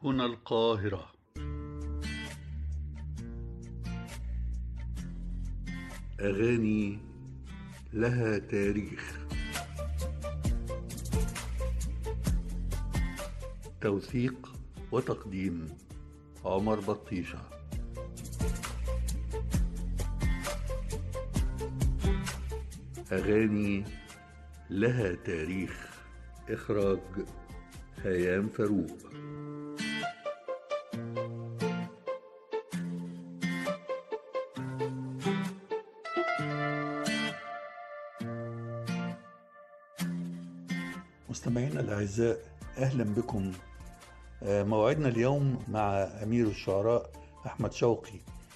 هنا القاهرة. أغاني لها تاريخ. توثيق وتقديم عمر بطيشة. أغاني لها تاريخ. إخراج هيام فاروق. مستمعينا الأعزاء، أهلا بكم. موعدنا اليوم مع أمير الشعراء أحمد شوقي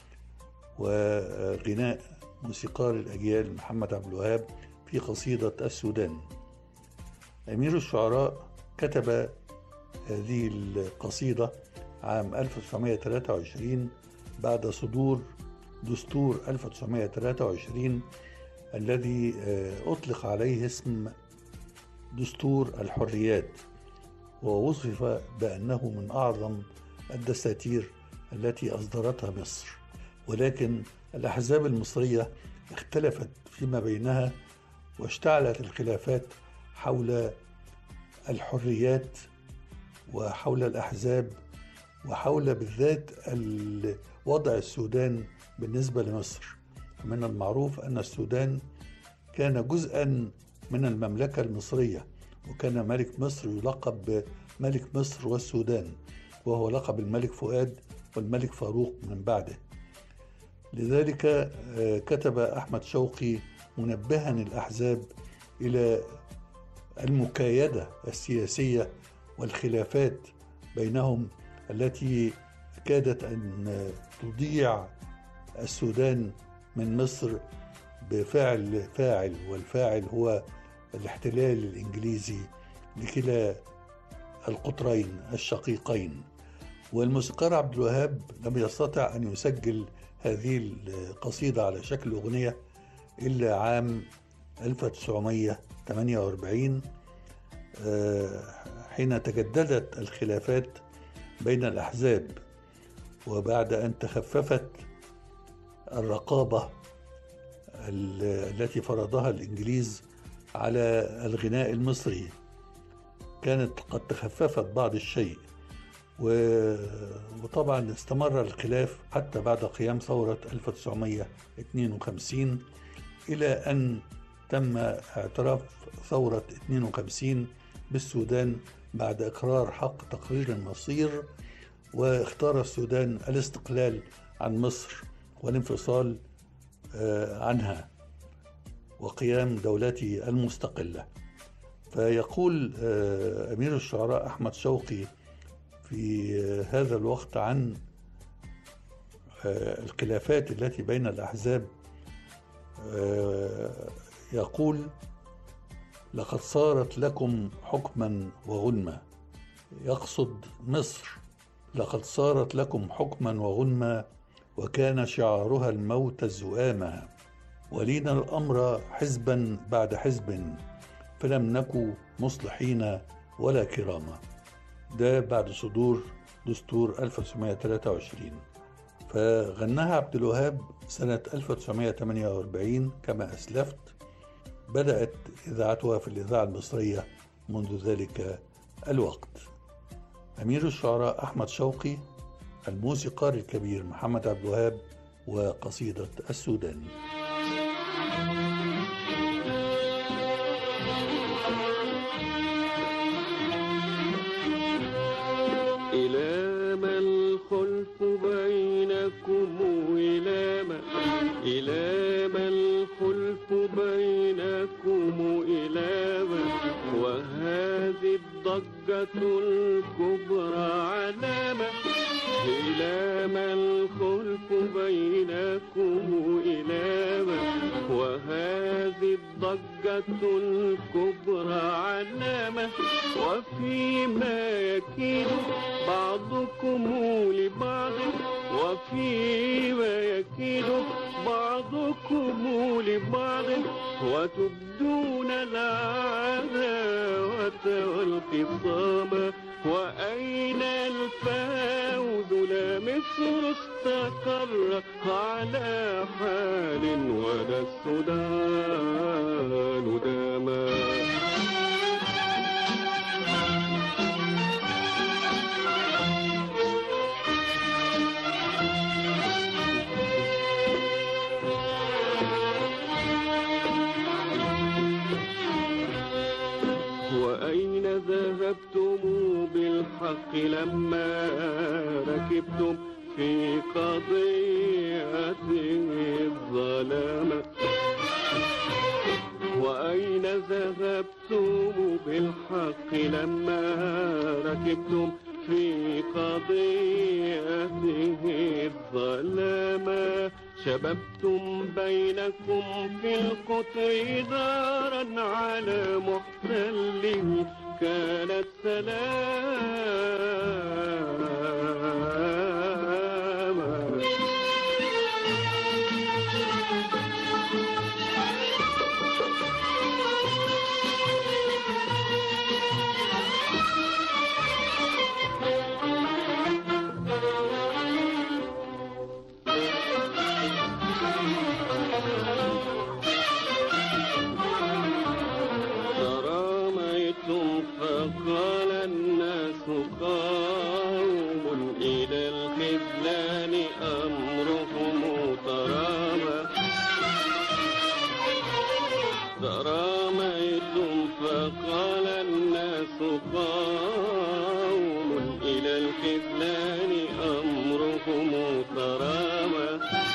وغناء موسيقار الأجيال محمد عبد الوهاب في قصيدة السودان. أمير الشعراء كتب هذه القصيدة عام 1923 بعد صدور دستور 1923 الذي أطلق عليه اسم دستور الحريات، ووصف بأنه من أعظم الدساتير التي أصدرتها مصر. ولكن الأحزاب المصرية اختلفت فيما بينها، واشتعلت الخلافات حول الحريات وحول الأحزاب وحول بالذات وضع السودان بالنسبة لمصر. من المعروف أن السودان كان جزءا من المملكة المصرية، وكان ملك مصر يلقب بملك مصر والسودان، وهو لقب الملك فؤاد والملك فاروق من بعده. لذلك كتب أحمد شوقي منبها الأحزاب إلى المكايدة السياسية والخلافات بينهم التي كادت أن تضيع السودان من مصر فاعل، والفاعل هو الاحتلال الإنجليزي لكلا القطرين الشقيقين. والموسيقار عبد الوهاب لم يستطع أن يسجل هذه القصيدة على شكل أغنية إلا عام 1948 حين تجددت الخلافات بين الأحزاب، وبعد أن تخففت الرقابة التي فرضها الإنجليز على الغناء المصري. كانت قد تخففت بعض الشيء، وطبعا استمر الخلاف حتى بعد قيام ثورة 1952، إلى أن تم اعتراف ثورة 52 بالسودان بعد إقرار حق تقرير المصير، واختار السودان الاستقلال عن مصر والانفصال عنها وقيام دولته المستقلة. فيقول أمير الشعراء أحمد شوقي في هذا الوقت عن الخلافات التي بين الأحزاب، يقول: لقد صارت لكم حكما وغنما. يقصد مصر. لقد صارت لكم حكما وغنما، وكان شعارها الموت الزؤاما، ولينا الأمر حزبا بعد حزب، فلم نكن مصلحين ولا كراما. ده بعد صدور دستور 1923. فغناها عبد الوهاب سنة 1948 كما أسلفت. بدأت إذاعتها في الإذاعة المصرية منذ ذلك الوقت. أمير الشعراء أحمد شوقي، الموسيقار الكبير محمد عبد الوهاب، وقصيدة السودان. إلى ما الخلف بينكم، إلى ما الخلف بينكم، إلى ما وهذه الضجة الكبرى علامة. إلى ما الخلف بينكم، إلى ما وهذه الضجة الكبرى علامة. وفيما يكيد بعضكم لبعض، وفيما يكيد بعضكم لبعض، وتبدون العداوة والخصام وأين الفوز؟ لا مصر استقرت على حال ولا السودان داما. وأين ذهبتم بالحق لما ركبتم في قضية الظلام؟ وأين ذهبتم بالحق لما ركبتم في قضية الظلام؟ شببتم بينكم في القطر دارا على محتله كانت سلاما. فقال الناس قوم إلى الخذلان أمرهم ترامى. تراميتم فقال الناس قوم إلى الخذلان أمرهم ترامى.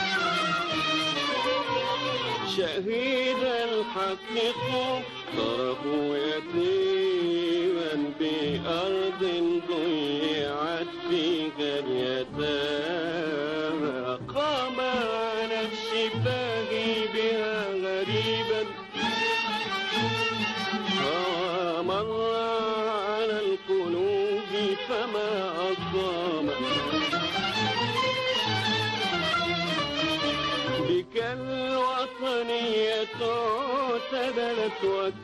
شهيد الحق طرفوا يتيما بأرض ضيعت فيها اليتامى. قام على الشفاه بها غريبا ومر على القلوب فما أقام. بك الوطنية اعتدلت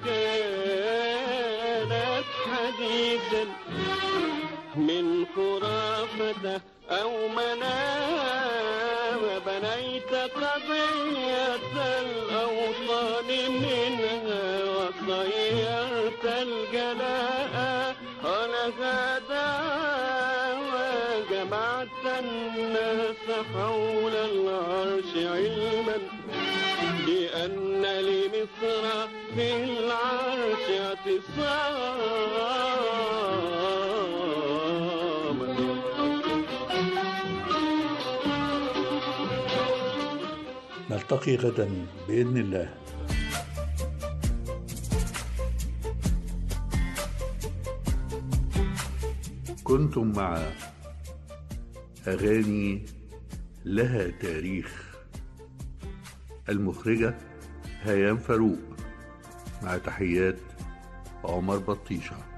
وكانت حديثا من خرافة أو منام. بنيت قضية الأوطان منها وصيرت الجلاء ولها دعوى. جمعت الناس حول العرش علما بأن لمصر في العرش اعتصاما. نلتقي غدا بإذن الله. كنتم مع أغاني لها تاريخ، المخرجة هيام فاروق، مع تحيات عمر بطيشة.